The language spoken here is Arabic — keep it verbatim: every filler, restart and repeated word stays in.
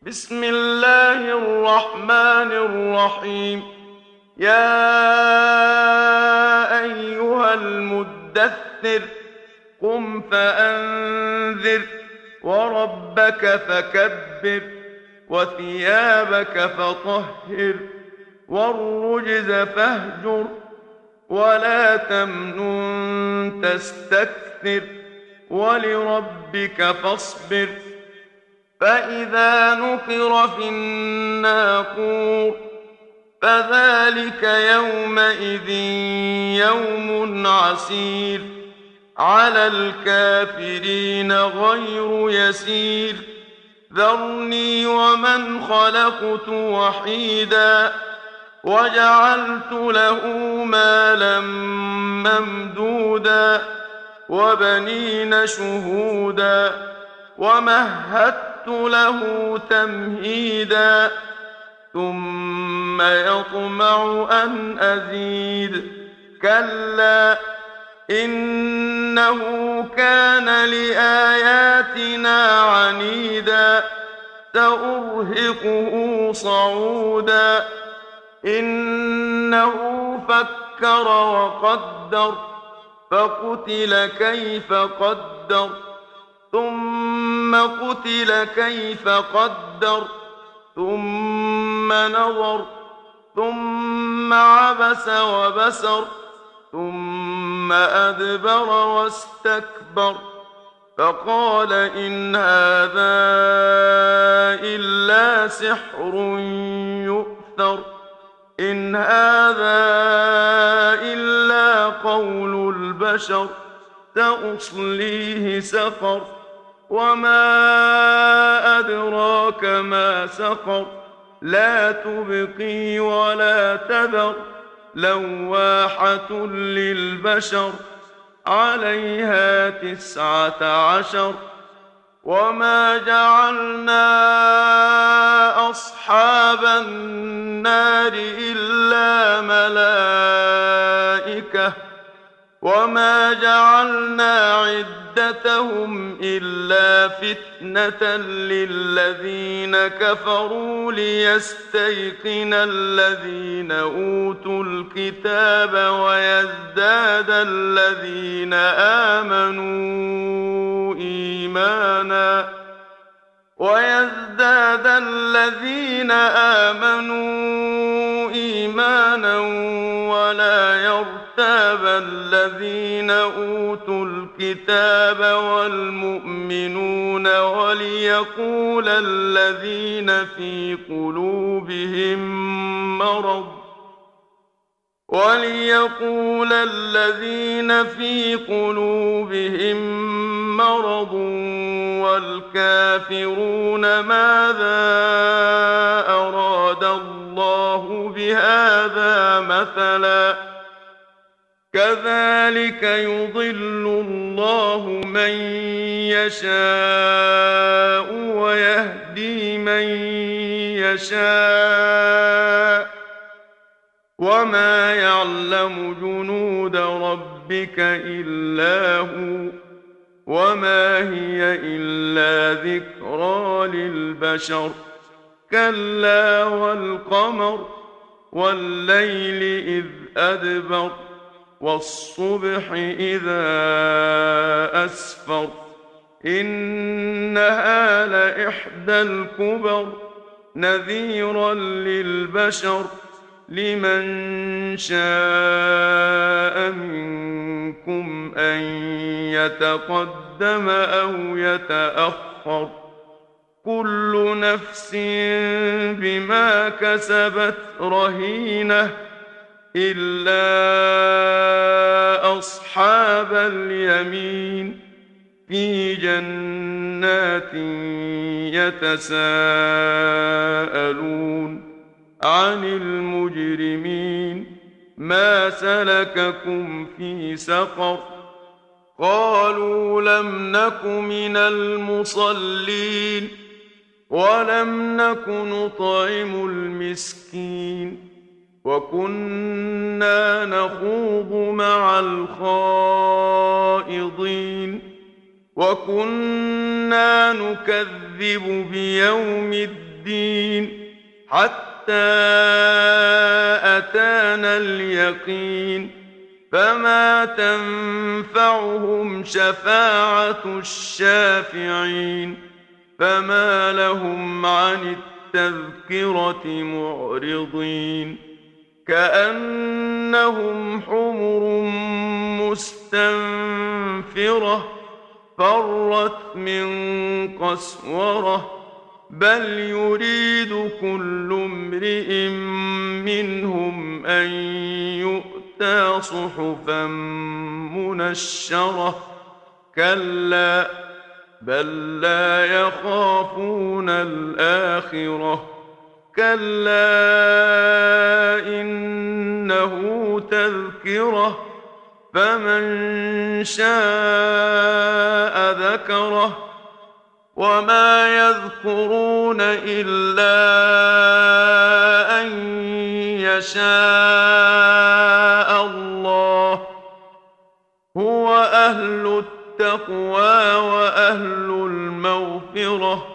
بسم الله الرحمن الرحيم. يا أيها المدثر قم فأنذر وربك فكبر وثيابك فطهر والرجز فاهجر ولا تمنن تستكثر ولربك فاصبر. فإذا نقر في الناقور فذلك يومئذ يوم عسير على الكافرين غير يسير. ذرني ومن خلقت وحيدا وجعلت له مالا ممدودا وبنين شهودا ومهدت له تمهيدا ثم يطمع أن أزيد. كلا إنه كان لآياتنا عنيدا سأرهقه صعودا. إنه فكر وقدر فقتل كيف قدر ثم قتل كيف قدر ثم نظر ثم عبس وبسر ثم أدبر واستكبر فقال إن هذا إلا سحر يؤثر إن هذا إلا قول البشر سأصليه سقر وما أدراك ما سقر لا تبقي ولا تذر لواحة للبشر عليها تسعة عشر. وما جعلنا أصحاب النار إلا ملائكة وما جعلنا عدتهم إلا فتنة للذين كفروا ليستيقن الذين أوتوا الكتاب ويزداد الذين آمنوا إيمانا ويزداد الذين آمنوا إيمانا ولا يرتاب الذين أوتوا الكتاب والمؤمنون وليقول الذين في قلوبهم مرض وليقول الذين في قلوبهم مرض والكافرون ماذا أراد الله بهذا مثلا كذلك يضل الله من يشاء ويهدي من يشاء وما يعلم جنود ربك إلا هو وما هي إلا ذكرى للبشر. كلا والقمر والليل إذ أدبر والصبح إذا أسفر إنها لإحدى الكبر نذيرا للبشر لمن شاء منكم أن يتقدم أو يتأخر كل نفس بما كسبت رهينة إلا أصحاب اليمين في جنات يتساءلون عن المجرمين ما سلككم في سقر قالوا لم نك من المصلين ولم نك نطعم المسكين وكنا نخوض مع الخائضين وكنا نكذب بيوم الدين الدين حتى أتانا اليقين فما تنفعهم شفاعة الشافعين فما لهم عن التذكرة معرضين كأنهم حمر مستنفرة فرت من قسورة بل يريد كل امرئ منهم أن يؤتى صحفا منشرة كلا بل لا يخافون الآخرة كلا إنه تذكرة فمن شاء ذكره وما يذكرون إلا أن يشاء الله هو أهل التقوى وأهل المغفرة